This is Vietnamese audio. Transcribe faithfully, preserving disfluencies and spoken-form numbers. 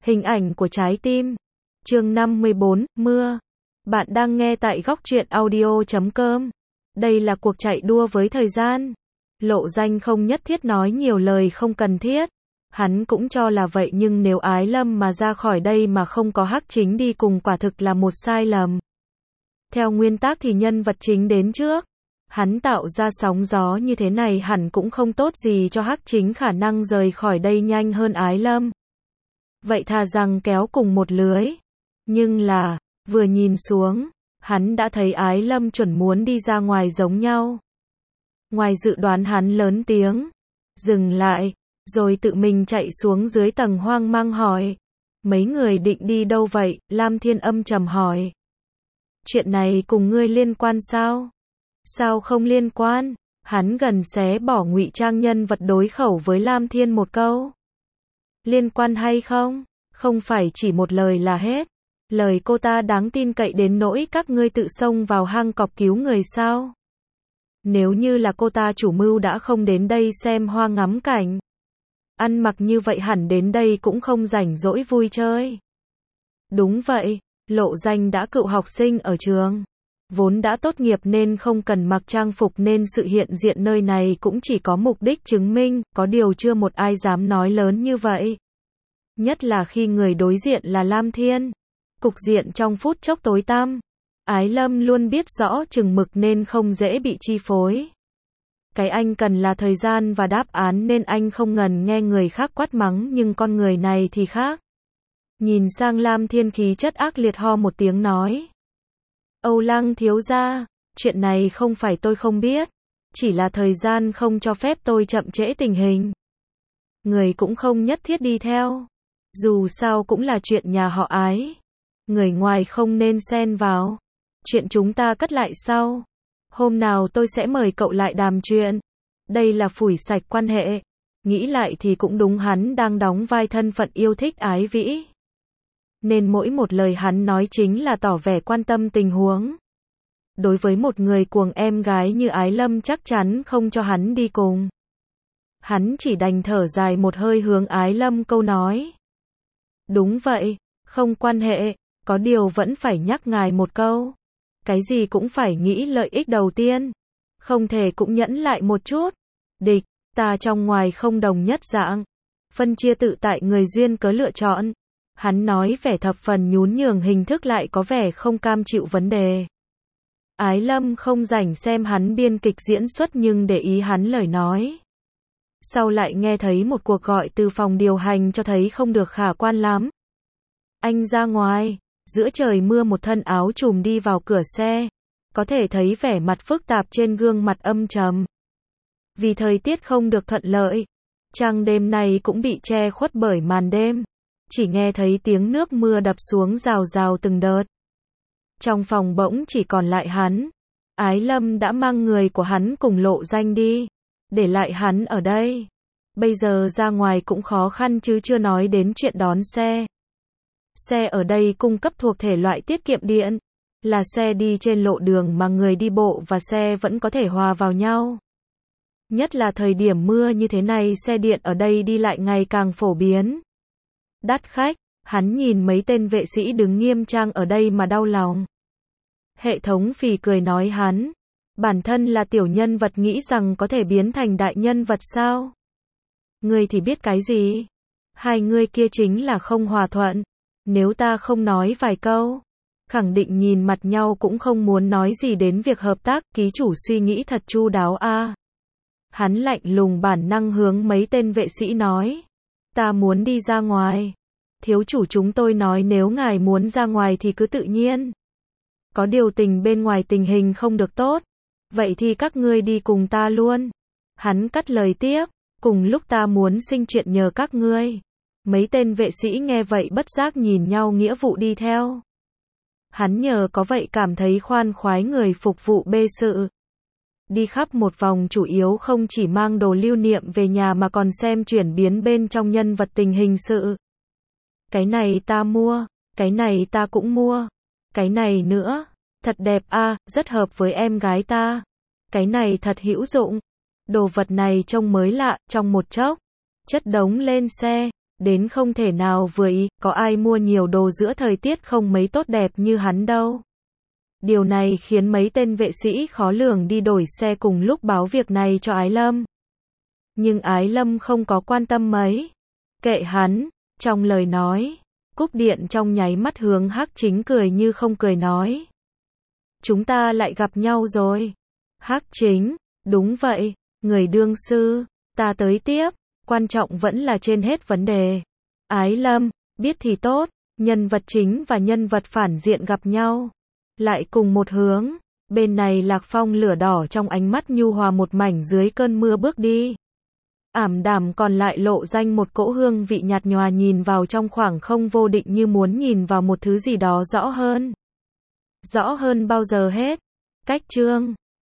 Hình ảnh của trái tim. Chương năm mươi bốn, mưa. Bạn đang nghe tại góc truyện audio chấm com. Đây là cuộc chạy đua với thời gian. Lộ Danh không nhất thiết nói nhiều lời không cần thiết. Hắn cũng cho là vậy, nhưng nếu Ái Lâm mà ra khỏi đây mà không có Hắc Chính đi cùng quả thực là một sai lầm. Theo nguyên tắc thì nhân vật chính đến trước. Hắn tạo ra sóng gió như thế này hẳn cũng không tốt gì cho Hắc Chính, khả năng rời khỏi đây nhanh hơn Ái Lâm. Vậy thà rằng kéo cùng một lưới. Nhưng là, vừa nhìn xuống, hắn đã thấy Ái Lâm chuẩn muốn đi ra ngoài giống nhau. Ngoài dự đoán, hắn lớn tiếng, dừng lại, rồi tự mình chạy xuống dưới tầng, hoang mang hỏi. Mấy người định đi đâu vậy? Lam Thiên âm trầm hỏi. Chuyện này cùng ngươi liên quan sao? Sao không liên quan? Hắn gần xé bỏ ngụy trang nhân vật, đối khẩu với Lam Thiên một câu. Liên quan hay không? Không phải chỉ một lời là hết. Lời cô ta đáng tin cậy đến nỗi các ngươi tự xông vào hang cọp cứu người sao? Nếu như là cô ta chủ mưu đã không đến đây xem hoa ngắm cảnh. Ăn mặc như vậy hẳn đến đây cũng không rảnh rỗi vui chơi. Đúng vậy, Lộ Danh đã cựu học sinh ở trường. Vốn đã tốt nghiệp nên không cần mặc trang phục, nên sự hiện diện nơi này cũng chỉ có mục đích chứng minh, có điều chưa một ai dám nói lớn như vậy. Nhất là khi người đối diện là Lam Thiên. Cục diện trong phút chốc tối tăm. Ái Lâm luôn biết rõ chừng mực nên không dễ bị chi phối. Cái anh cần là thời gian và đáp án, nên anh không ngần nghe người khác quát mắng, nhưng con người này thì khác. Nhìn sang Lam Thiên, khí chất ác liệt, ho một tiếng nói. Âu Lăng thiếu gia, chuyện này không phải tôi không biết, chỉ là thời gian không cho phép tôi chậm trễ tình hình. Người cũng không nhất thiết đi theo, dù sao cũng là chuyện nhà họ Ái. Người ngoài không nên xen vào. Chuyện chúng ta cất lại sau. Hôm nào tôi sẽ mời cậu lại đàm chuyện. Đây là phủi sạch quan hệ. Nghĩ lại thì cũng đúng, hắn đang đóng vai thân phận yêu thích Ái Vĩ. Nên mỗi một lời hắn nói chính là tỏ vẻ quan tâm tình huống. Đối với một người cuồng em gái như Ái Lâm chắc chắn không cho hắn đi cùng. Hắn chỉ đành thở dài một hơi, hướng Ái Lâm câu nói. Đúng vậy, không quan hệ, có điều vẫn phải nhắc ngài một câu. Cái gì cũng phải nghĩ lợi ích đầu tiên. Không thể cũng nhẫn lại một chút. Địch, ta trong ngoài không đồng nhất dạng. Phân chia tự tại người duyên cớ lựa chọn. Hắn nói vẻ thập phần nhún nhường, hình thức lại có vẻ không cam chịu vấn đề. Ái Lâm không rảnh xem hắn biên kịch diễn xuất, nhưng để ý hắn lời nói. Sau lại nghe thấy một cuộc gọi từ phòng điều hành cho thấy không được khả quan lắm. Anh ra ngoài. Giữa trời mưa, một thân áo trùm đi vào cửa xe. Có thể thấy vẻ mặt phức tạp trên gương mặt âm trầm. Vì thời tiết không được thuận lợi, trăng đêm này cũng bị che khuất bởi màn đêm. Chỉ nghe thấy tiếng nước mưa đập xuống rào rào từng đợt. Trong phòng bỗng chỉ còn lại hắn. Ái Lâm đã mang người của hắn cùng Lộ Danh đi, để lại hắn ở đây. Bây giờ ra ngoài cũng khó khăn, chứ chưa nói đến chuyện đón xe. Xe ở đây cung cấp thuộc thể loại tiết kiệm điện, là xe đi trên lộ đường mà người đi bộ và xe vẫn có thể hòa vào nhau. Nhất là thời điểm mưa như thế này, xe điện ở đây đi lại ngày càng phổ biến. Đắt khách, hắn nhìn mấy tên vệ sĩ đứng nghiêm trang ở đây mà đau lòng. Hệ thống phì cười nói hắn, bản thân là tiểu nhân vật, nghĩ rằng có thể biến thành đại nhân vật sao? Ngươi thì biết cái gì? Hai người kia chính là không hòa thuận. Nếu ta không nói vài câu, khẳng định nhìn mặt nhau cũng không muốn nói gì đến việc hợp tác. Ký chủ suy nghĩ thật chu đáo a. À. Hắn lạnh lùng bản năng hướng mấy tên vệ sĩ nói. Ta muốn đi ra ngoài. Thiếu chủ chúng tôi nói nếu ngài muốn ra ngoài thì cứ tự nhiên. Có điều tình bên ngoài tình hình không được tốt. Vậy thì các ngươi đi cùng ta luôn. Hắn cắt lời tiếp. Cùng lúc ta muốn sinh chuyện nhờ các ngươi. Mấy tên vệ sĩ nghe vậy bất giác nhìn nhau, nghĩa vụ đi theo. Hắn nhờ có vậy cảm thấy khoan khoái, người phục vụ bê sự. Đi khắp một vòng chủ yếu không chỉ mang đồ lưu niệm về nhà mà còn xem chuyển biến bên trong nhân vật, tình hình sự. Cái này ta mua, cái này ta cũng mua, cái này nữa, thật đẹp a, à, rất hợp với em gái ta. Cái này thật hữu dụng, đồ vật này trông mới lạ, trong một chốc, chất đống lên xe. đến không thể nào vừa ý, có ai mua nhiều đồ giữa thời tiết không mấy tốt đẹp như hắn đâu. Điều này khiến mấy tên vệ sĩ khó lường đi đổi xe cùng lúc báo việc này cho Ái Lâm. Nhưng Ái Lâm không có quan tâm mấy. Kệ hắn, trong lời nói, cúp điện trong nháy mắt hướng Hắc Chính cười như không cười nói. Chúng ta lại gặp nhau rồi. Hắc Chính, đúng vậy, người đương sư, ta tới tiếp, quan trọng vẫn là trên hết vấn đề. Ái Lâm, biết thì tốt, nhân vật chính và nhân vật phản diện gặp nhau. Lại cùng một hướng, bên này Lạc Phong lửa đỏ trong ánh mắt nhu hòa một mảnh dưới cơn mưa bước đi. Ảm đạm còn lại Lộ Danh một cỗ hương vị nhạt nhòa nhìn vào trong khoảng không vô định như muốn nhìn vào một thứ gì đó rõ hơn. Rõ hơn bao giờ hết. Cách chương